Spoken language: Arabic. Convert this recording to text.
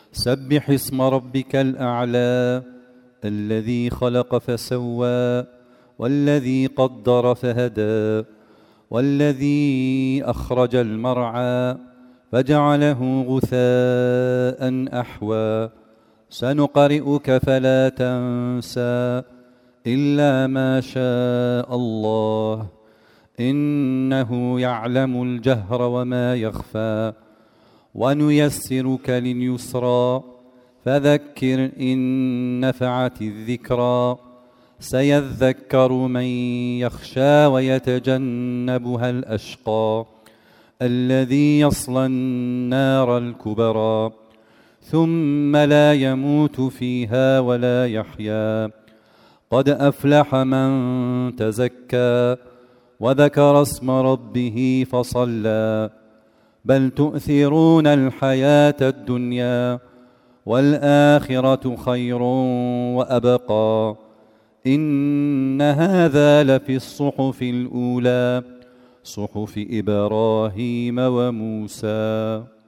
سبح اسم ربك الأعلى الذي خلق فسوى والذي قدر فهدى والذي أخرج المرعى فجعله غثاء أحوى سنقرئك فلا تنسى إلا ما شاء الله إنه يعلم الجهر وما يخفى ونيسرك لليسرى فذكر إن نفعت الذكرى سيذكر من يخشى ويتجنبها الأشقى الذي يصلى النار الكبرى ثم لا يموت فيها ولا يحيا قد أفلح من تزكى وذكر اسم ربه فصلى بل تؤثرون الحياة الدنيا والآخرة خير وأبقى إن هذا لفي الصحف الأولى صحف إبراهيم وموسى.